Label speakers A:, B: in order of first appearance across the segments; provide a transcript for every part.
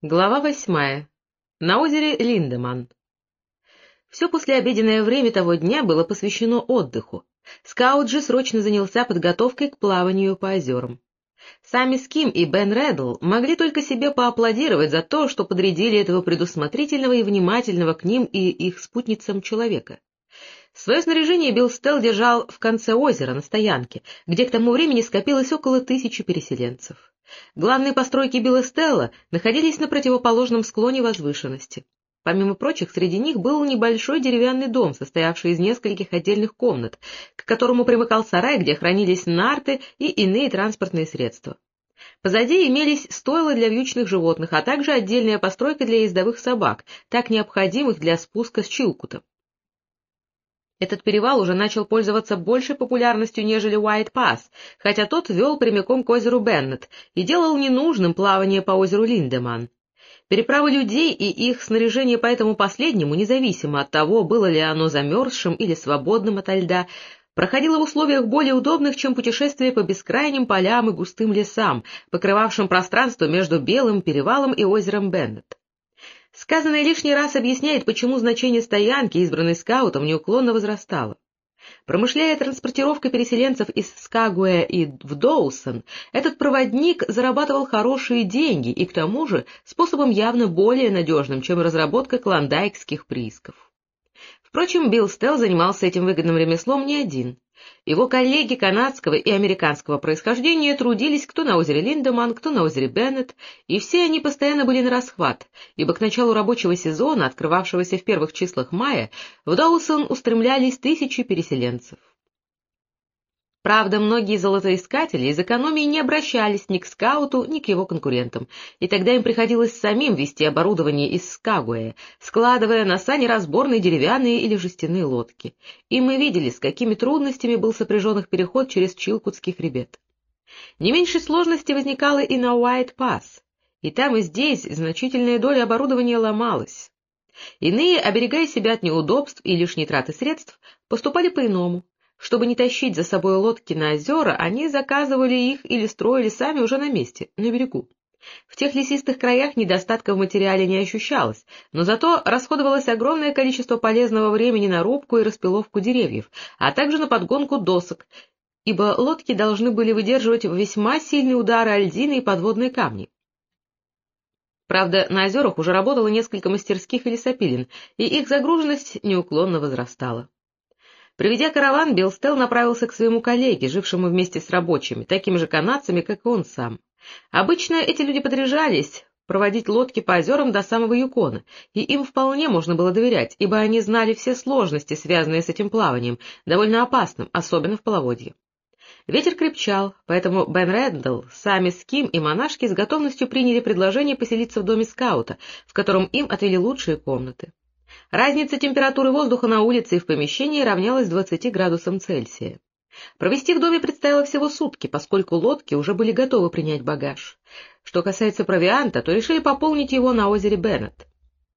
A: Глава 8. На озере Линдеманн. Все послеобеденное время того дня было посвящено отдыху. Скаут же срочно занялся подготовкой к плаванию по озерам. Сами Ским и Бен Реддл могли только себе поаплодировать за то, что подрядили этого предусмотрительного и внимательного к ним и их спутницам человека. Свое снаряжение Билл Стелл держал в конце озера, на стоянке, где к тому времени скопилось около 1000 переселенцев. Главные постройки Билла Стелла находились на противоположном склоне возвышенности. Помимо прочих, среди них был небольшой деревянный дом, состоявший из нескольких отдельных комнат, к которому примыкал сарай, где хранились нарты и иные транспортные средства. Позади имелись стойла для вьючных животных, а также отдельная постройка для ездовых собак, так необходимых для спуска с Чилкута. Этот перевал уже начал пользоваться большей популярностью, нежели Уайт-Пасс, хотя тот вел прямиком к озеру Беннет и делал ненужным плавание по озеру Линдеманн. Переправа людей и их снаряжение по этому последнему, независимо от того, было ли оно замерзшим или свободным ото льда, проходило в условиях более удобных, чем путешествие по бескрайним полям и густым лесам, покрывавшим пространство между Белым перевалом и озером Беннет. Сказанное лишний раз объясняет, почему значение стоянки, избранной скаутом, неуклонно возрастало. Промышляя транспортировкой переселенцев из Скагуэ и в Доусон, этот проводник зарабатывал хорошие деньги и, к тому же, способом явно более надежным, чем разработка клондайкских приисков. Впрочем, Билл Стелл занимался этим выгодным ремеслом не один. Его коллеги канадского и американского происхождения трудились кто на озере Линдеманн, кто на озере Беннет, и все они постоянно были нарасхват, ибо к началу рабочего сезона, открывавшегося в первых числах мая, в Доусон устремлялись 1000 переселенцев. Правда, многие золотоискатели из экономии не обращались ни к скауту, ни к его конкурентам, и тогда им приходилось самим везти оборудование из Скагуэя, складывая на сани разборные деревянные или жестяные лодки. И мы видели, с какими трудностями был сопряжен их переход через Чилкутский хребет. Не меньшей сложности возникало и на Уайт-Пасс, и там и здесь значительная доля оборудования ломалась. Иные, оберегая себя от неудобств и лишней траты средств, поступали по-иному. Чтобы не тащить за собой лодки на озера, они заказывали их или строили сами уже на месте, на берегу. В тех лесистых краях недостатка в материале не ощущалось, но зато расходовалось огромное количество полезного времени на рубку и распиловку деревьев, а также на подгонку досок, ибо лодки должны были выдерживать весьма сильные удары о льдины и подводные камни. Правда, на озерах уже работало несколько мастерских и лесопилен, и их загруженность неуклонно возрастала. Приведя караван, Билл Стелл направился к своему коллеге, жившему вместе с рабочими, такими же канадцами, как и он сам. Обычно эти люди подряжались проводить лодки по озерам до самого Юкона, и им вполне можно было доверять, ибо они знали все сложности, связанные с этим плаванием, довольно опасным, особенно в половодье. Ветер крепчал, поэтому Бен Реддл, сами Ским и монашки с готовностью приняли предложение поселиться в доме скаута, в котором им отвели лучшие комнаты. Разница температуры воздуха на улице и в помещении равнялась 20 градусам Цельсия. Провести в доме предстояло всего сутки, поскольку лодки уже были готовы принять багаж. Что касается провианта, то решили пополнить его на озере Беннет.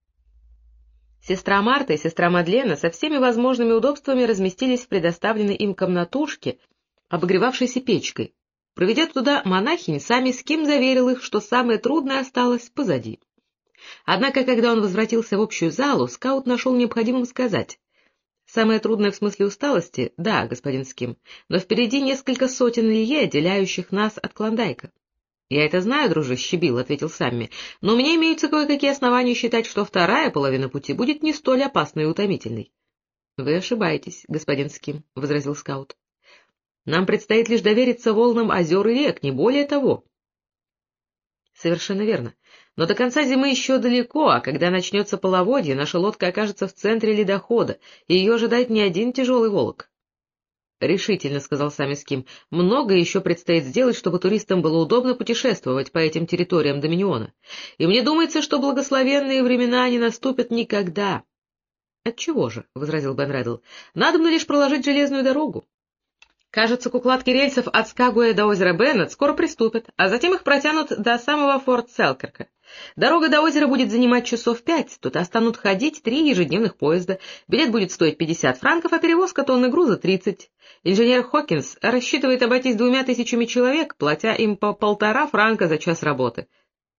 A: Сестра Марта и сестра Мадлена со всеми возможными удобствами разместились в предоставленной им комнатушке, обогревавшейся печкой. Проведя туда монахинь, сами Ским заверил их, что самое трудное осталось позади. Однако, когда он возвратился в общую залу, скаут нашел необходимым сказать: «Самое трудное в смысле усталости, да, господин Ским, но впереди несколько сотен лье, отделяющих нас от Клондайка». «Я это знаю, дружище Билл», — ответил Самми, — «но у меня имеются кое-какие основания считать, что вторая половина пути будет не столь опасной и утомительной». «Вы ошибаетесь, господин Ским», — возразил скаут. «Нам предстоит лишь довериться волнам озер и рек, не более того». «Совершенно верно. Но до конца зимы еще далеко, а когда начнется половодье, наша лодка окажется в центре ледохода, и ее ожидает не один тяжелый волок». «Решительно», — сказал сами Ским, — «много еще предстоит сделать, чтобы туристам было удобно путешествовать по этим территориям Доминиона. И мне думается, что благословенные времена не наступят никогда». «Отчего же?» — возразил Бен Реддл. «Надобно лишь проложить железную дорогу. Кажется, к укладке рельсов от Скагуэя до озера Беннет скоро приступят, а затем их протянут до самого Форт Селкирка. Дорога до озера будет занимать часов 5, туда станут ходить 3 ежедневных поезда, билет будет стоить 50 франков, а перевозка тонны груза 30. Инженер Хокинс рассчитывает обойтись 2000 человек, платя им по 1,5 франка за час работы.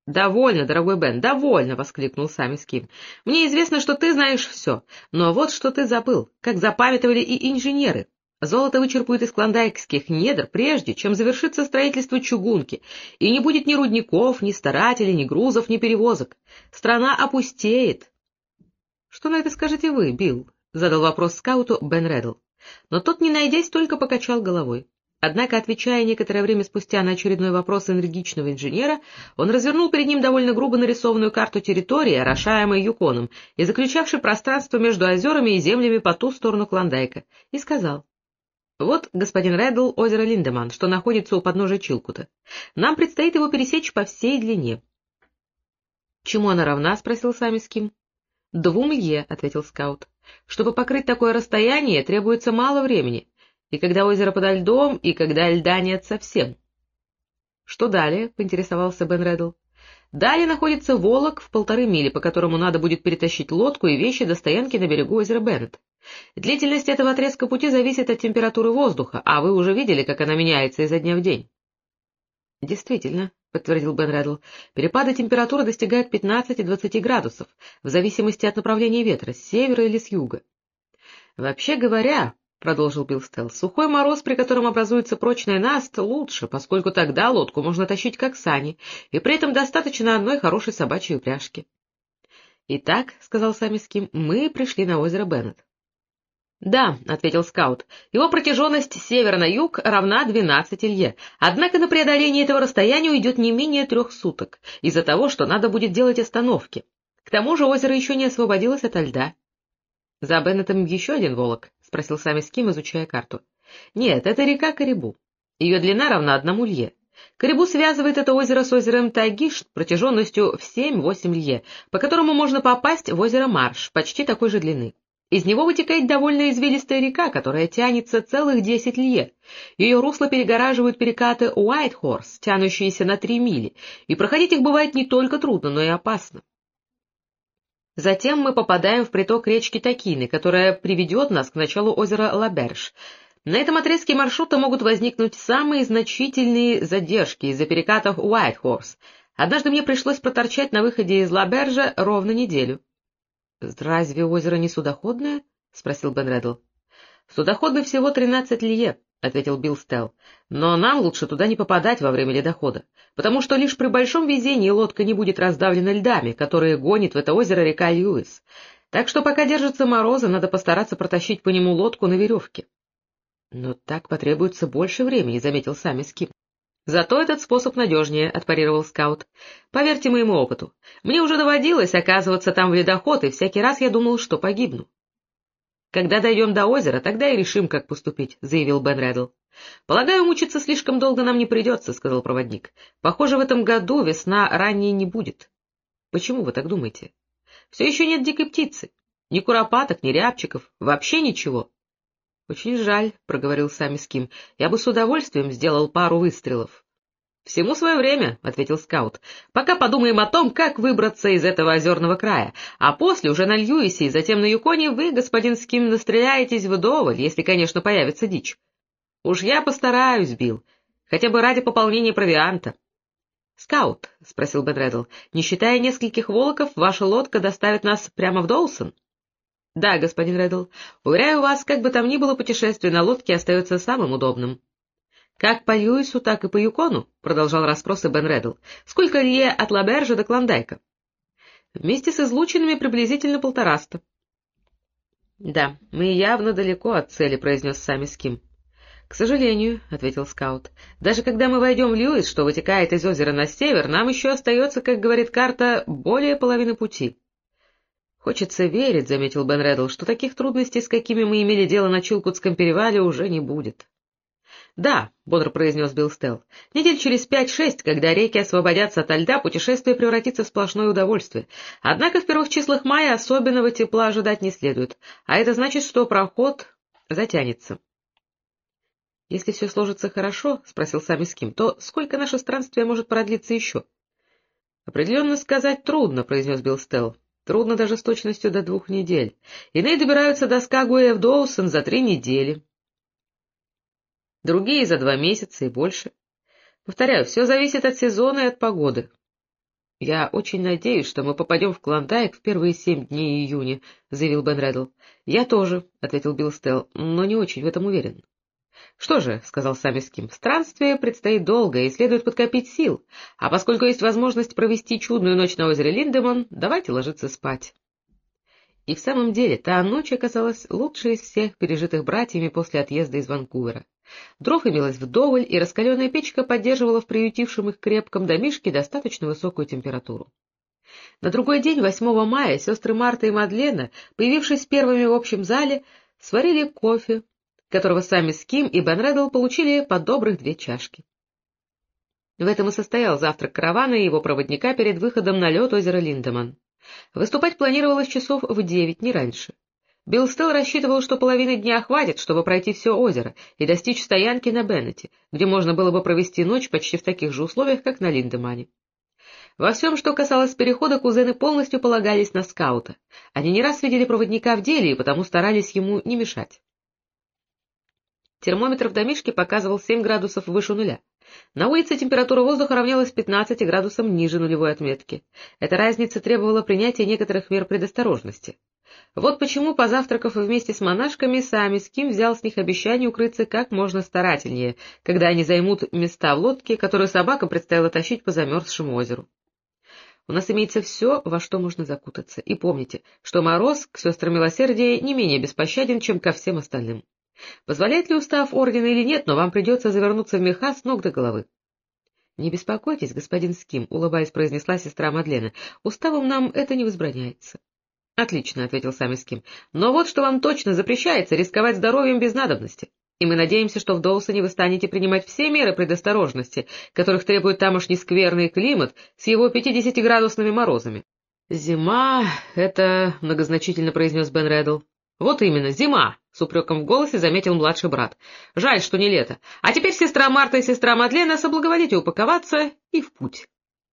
A: «Довольно, дорогой Бен, довольно!» — воскликнул Сами Ским. «Мне известно, что ты знаешь все, но вот что ты забыл, как запамятовали и инженеры. Золото вычерпают из клондайкских недр, прежде чем завершится строительство чугунки, и не будет ни рудников, ни старателей, ни грузов, ни перевозок. Страна опустеет». «Что на это скажете вы, Билл?» — задал вопрос скауту Бен Реддл. Но тот, не найдясь, только покачал головой. Однако, отвечая некоторое время спустя на очередной вопрос энергичного инженера, он развернул перед ним довольно грубо нарисованную карту территории, орошаемой Юконом, и заключавшей пространство между озерами и землями по ту сторону Клондайка, и сказал: «Вот, господин Реддл, озеро Линдеман, что находится у подножия Чилкута. Нам предстоит его пересечь по всей длине». «Чему она равна?» — спросил Сами Ским. «2 лье», — ответил скаут. «Чтобы покрыть такое расстояние, требуется мало времени, и когда озеро подо льдом, и когда льда нет совсем». «Что далее?» — поинтересовался Бен Реддл. «Далее находится Волок в 1,5 мили, по которому надо будет перетащить лодку и вещи до стоянки на берегу озера Беннет. Длительность этого отрезка пути зависит от температуры воздуха, а вы уже видели, как она меняется изо дня в день». «Действительно», — подтвердил Бен Реддл, — «перепады температуры достигают 15 и 20 градусов, в зависимости от направления ветра, с севера или с юга». «Вообще говоря», — продолжил Билл Стелл, — «сухой мороз, при котором образуется прочная наст, лучше, поскольку тогда лодку можно тащить как сани, и при этом достаточно одной хорошей собачьей упряжки». «Итак», — сказал Сами Ским, — «мы пришли на озеро Беннет». «Да», — ответил скаут, — «его протяженность с севера на юг равна 12 лье, однако на преодоление этого расстояния уйдет не менее 3 суток, из-за того, что надо будет делать остановки. К тому же озеро еще не освободилось ото льда». «За Беннетом еще один Волок?» — спросил Сами Ским, изучая карту. «Нет, это река Карибу. Ее длина равна 1 лье. Карибу связывает это озеро с озером Тагиш протяженностью в 7-8 лье, по которому можно попасть в озеро Марш, почти такой же длины. Из него вытекает довольно извилистая река, которая тянется целых 10 лье. Ее русло перегораживают перекаты Уайт-Хорс, тянущиеся на 3 мили, и проходить их бывает не только трудно, но и опасно. Затем мы попадаем в приток речки Такины, которая приведет нас к началу озера Лаберж. На этом отрезке маршрута могут возникнуть самые значительные задержки из-за перекатов Уайт-Хорс. Однажды мне пришлось проторчать на выходе из Лабержа ровно неделю. — Разве озеро не судоходное? — спросил Бен Реддл. — Судоходно всего 13 лье, — ответил Билл Стелл, — но нам лучше туда не попадать во время ледохода, потому что лишь при большом везении лодка не будет раздавлена льдами, которые гонит в это озеро река Льюис. Так что пока держатся морозы, надо постараться протащить по нему лодку на веревке. — Но так потребуется больше времени, — заметил Сами Ским. «Зато этот способ надежнее», — отпарировал скаут. «Поверьте моему опыту. Мне уже доводилось оказываться там в ледоход, и всякий раз я думал, что погибну». «Когда дойдем до озера, тогда и решим, как поступить», — заявил Бен Реддл. «Полагаю, мучиться слишком долго нам не придется», — сказал проводник. «Похоже, в этом году весна ранней не будет». «Почему вы так думаете?» «Все еще нет дикой птицы. Ни куропаток, ни рябчиков. Вообще ничего». «Очень жаль», — проговорил Сами Ским. «Я бы с удовольствием сделал пару выстрелов». «Всему свое время», — ответил скаут. «Пока подумаем о том, как выбраться из этого озерного края, а после уже на Льюисе и затем на Юконе вы, господин Ским, настреляетесь вдоволь, если, конечно, появится дичь. Уж я постараюсь, Билл, хотя бы ради пополнения провианта». «Скаут», — спросил Бен Реддл, — «не считая нескольких волоков, ваша лодка доставит нас прямо в Доусон?» «Да, господин Реддл. Уверяю вас, как бы там ни было, путешествие на лодке остается самым удобным». «Как по Льюису, так и по Юкону?» — продолжал расспросы Бен Реддл. «Сколько лье от Лабержа до Клондайка?» «Вместе с излучинами приблизительно 150». «Да, мы явно далеко от цели», — произнес Сами Ским. «К сожалению», — ответил скаут, — «даже когда мы войдем в Льюис, что вытекает из озера на север, нам еще остается, как говорит карта, более половины пути». «Хочется верить», — заметил Бен Реддл, — «что таких трудностей, с какими мы имели дело на Чилкутском перевале, уже не будет». «Да», — бодро произнес Билл Стелл, — «недель через 5-6, когда реки освободятся ото льда, путешествие превратится в сплошное удовольствие. Однако в первых числах мая особенного тепла ожидать не следует, а это значит, что проход затянется». «Если все сложится хорошо, — спросил Сами Ским, — то сколько наше странствие может продлиться еще?» «Определенно сказать трудно», — произнес Билл Стелл. «Трудно даже с точностью до 2 недель. Иные добираются до Скагуэя в Доусон за 3 недели. Другие за 2 месяца и больше. Повторяю, все зависит от сезона и от погоды». — Я очень надеюсь, что мы попадем в Клондайк в первые 7 дней июня, — заявил Бен Реддл. — Я тоже, — ответил Билл Стелл, — но не очень в этом уверен. — Что же, — сказал Самми Ским, — странствие предстоит долго, и следует подкопить сил, а поскольку есть возможность провести чудную ночь на озере Линдеман, давайте ложиться спать. И в самом деле та ночь оказалась лучшей из всех пережитых братьями после отъезда из Ванкувера. Дров имелось вдоволь, и раскаленная печка поддерживала в приютившем их крепком домишке достаточно высокую температуру. На другой день, 8 мая, сестры Марта и Мадлена, появившись первыми в общем зале, сварили кофе, которого сами Ским и Бен Реддл получили по добрых 2 чашки. В этом и состоял завтрак каравана и его проводника перед выходом на лед озера Линдеман. Выступать планировалось часов в 9, не раньше. Билл Стелл рассчитывал, что половины дня хватит, чтобы пройти все озеро и достичь стоянки на Беннете, где можно было бы провести ночь почти в таких же условиях, как на Линдемане. Во всем, что касалось перехода, кузены полностью полагались на скаута. Они не раз видели проводника в деле и потому старались ему не мешать. Термометр в домишке показывал 7 градусов выше нуля. На улице температура воздуха равнялась 15 градусам ниже нулевой отметки. Эта разница требовала принятия некоторых мер предосторожности. Вот почему, позавтракав вместе с монашками, сами Ским взял с них обещание укрыться как можно старательнее, когда они займут места в лодке, которую собакам предстояло тащить по замерзшему озеру. У нас имеется все, во что можно закутаться, и помните, что мороз к сестрам милосердия не менее беспощаден, чем ко всем остальным. Позволяет ли устав ордена или нет, но вам придется завернуться в меха с ног до головы. — Не беспокойтесь, господин Ским, — улыбаясь, произнесла сестра Мадлена, — уставом нам это не возбраняется. — Отлично, — ответил сами Ским, — но вот что вам точно запрещается — рисковать здоровьем без надобности. И мы надеемся, что в Доусоне вы станете принимать все меры предосторожности, которых требует тамошний скверный климат с его 50-градусными морозами. — Зима — это... — многозначительно произнес Бен Реддл. — Вот именно, зима! — с упреком в голосе заметил младший брат. — Жаль, что не лето. А теперь сестра Марта и сестра Мадлена соблаговолите упаковаться и в путь.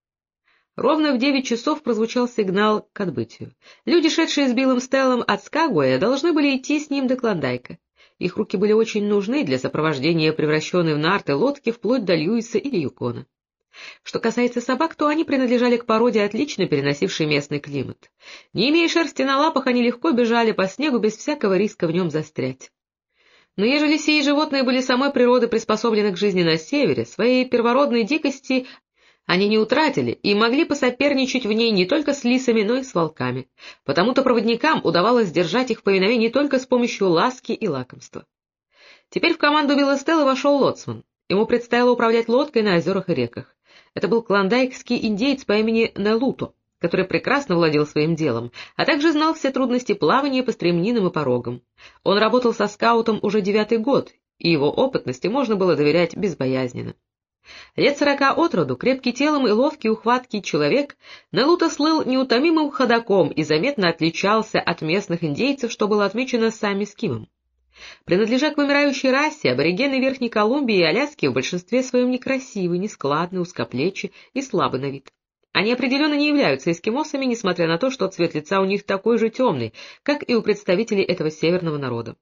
A: Ровно в 9 часов прозвучал сигнал к отбытию. Люди, шедшие с Биллом Стеллом от Скагуэя, должны были идти с ним до Клондайка. Их руки были очень нужны для сопровождения превращенной в нарты лодки вплоть до Льюиса или Юкона. Что касается собак, то они принадлежали к породе, отлично переносившей местный климат. Не имея шерсти на лапах, они легко бежали по снегу без всякого риска в нем застрять. Но ежели сии животные были самой природой приспособлены к жизни на севере, своей первородной дикости они не утратили и могли посоперничать в ней не только с лисами, но и с волками. Потому-то проводникам удавалось держать их в повиновении только с помощью ласки и лакомства. Теперь в команду Билла Стелла вошел лоцман. Ему предстояло управлять лодкой на озерах и реках. Это был клондайкский индеец по имени Нелуто, который прекрасно владел своим делом, а также знал все трудности плавания по стремнинам и порогам. Он работал со скаутом уже 9-й год, и его опытности можно было доверять безбоязненно. Лет 40 от роду, крепкий телом и ловкий ухваткий человек, Нелуто слыл неутомимым ходоком и заметно отличался от местных индейцев, что было отмечено сами Скимом. Принадлежа к вымирающей расе, аборигены Верхней Колумбии и Аляски в большинстве своем некрасивы, нескладны, узкоплечи и слабы на вид. Они определенно не являются эскимосами, несмотря на то, что цвет лица у них такой же темный, как и у представителей этого северного народа.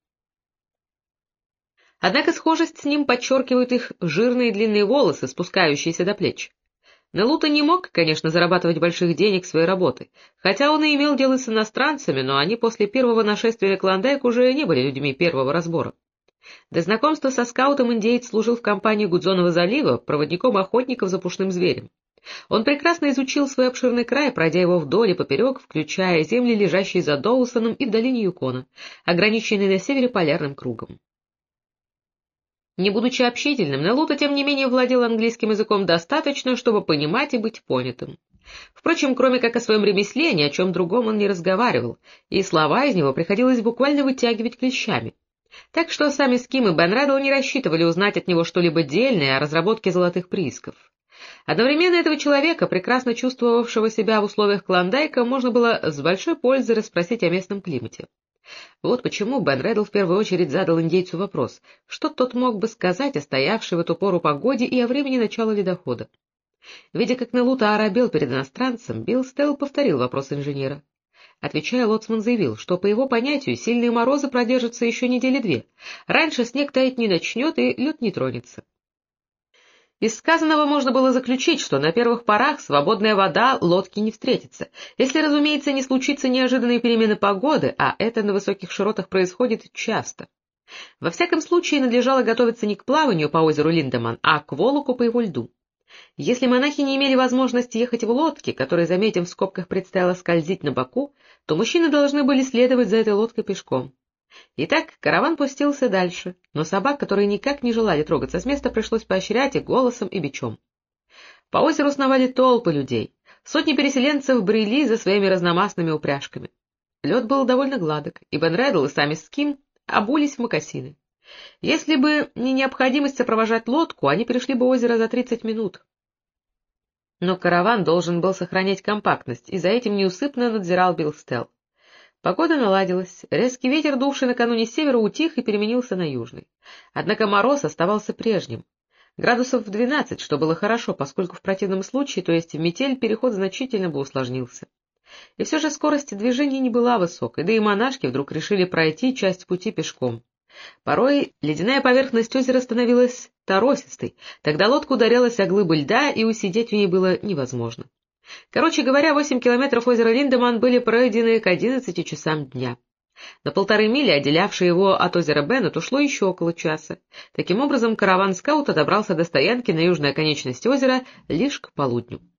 A: Однако схожесть с ним подчеркивают их жирные длинные волосы, спускающиеся до плеч. Нелуто не мог, конечно, зарабатывать больших денег своей работой, хотя он и имел дело с иностранцами, но они после первого нашествия на Клондайк уже не были людьми первого разбора. До знакомства со скаутом индеец служил в компании Гудзонова залива проводником охотников за пушным зверем. Он прекрасно изучил свой обширный край, пройдя его вдоль и поперек, включая земли, лежащие за Доусоном и в долине Юкона, ограниченные на севере полярным кругом. Не будучи общительным, Нелуто, тем не менее, владел английским языком достаточно, чтобы понимать и быть понятым. Впрочем, кроме как о своем ремесле, ни о чем другом он не разговаривал, и слова из него приходилось буквально вытягивать клещами. Так что сами Ским и Бен Реддл не рассчитывали узнать от него что-либо дельное о разработке золотых приисков. Одновременно этого человека, прекрасно чувствовавшего себя в условиях Клондайка, можно было с большой пользой расспросить о местном климате. Вот почему Бен Реддл в первую очередь задал индейцу вопрос, что тот мог бы сказать о стоявшей в эту пору погоде и о времени начала ледохода. Видя, как Нелуто оробел перед иностранцем, Билл Стелл повторил вопрос инженера. Отвечая, лоцман заявил, что, по его понятию, сильные морозы продержатся еще недели 2. Раньше снег таять не начнет и лед не тронется. Из сказанного можно было заключить, что на первых порах свободная вода лодки не встретится, если, разумеется, не случится неожиданные перемены погоды, а это на высоких широтах происходит часто. Во всяком случае, надлежало готовиться не к плаванию по озеру Линдеман, а к волоку по его льду. Если монахи не имели возможности ехать в лодке, которой, заметим, в скобках предстояло скользить на боку, то мужчины должны были следовать за этой лодкой пешком. Итак, караван пустился дальше, но собак, которые никак не желали трогаться с места, пришлось поощрять их голосом и бичом. По озеру сновали толпы людей, сотни переселенцев брели за своими разномастными упряжками. Лед был довольно гладок, и Бен Реддл и сами Ским обулись в мокасины. Если бы не необходимость сопровождать лодку, они перешли бы озеро за 30 минут. Но караван должен был сохранять компактность, и за этим неусыпно надзирал Билл Стелл. Погода наладилась, резкий ветер, дувший накануне с севера, утих и переменился на южный. Однако мороз оставался прежним. Градусов в 12, что было хорошо, поскольку в противном случае, то есть в метель, переход значительно бы усложнился. И все же скорость движения не была высокой, да и монашки вдруг решили пройти часть пути пешком. Порой ледяная поверхность озера становилась торосистой, тогда лодка ударялась о глыбы льда, и усидеть в ней было невозможно. Короче говоря, 8 километров озера Линдеман были пройдены к 11 часам дня. На 1,5 мили, отделявшей его от озера Беннет, ушло еще около часа. Таким образом, караван скаута добрался до стоянки на южной оконечности озера лишь к полудню.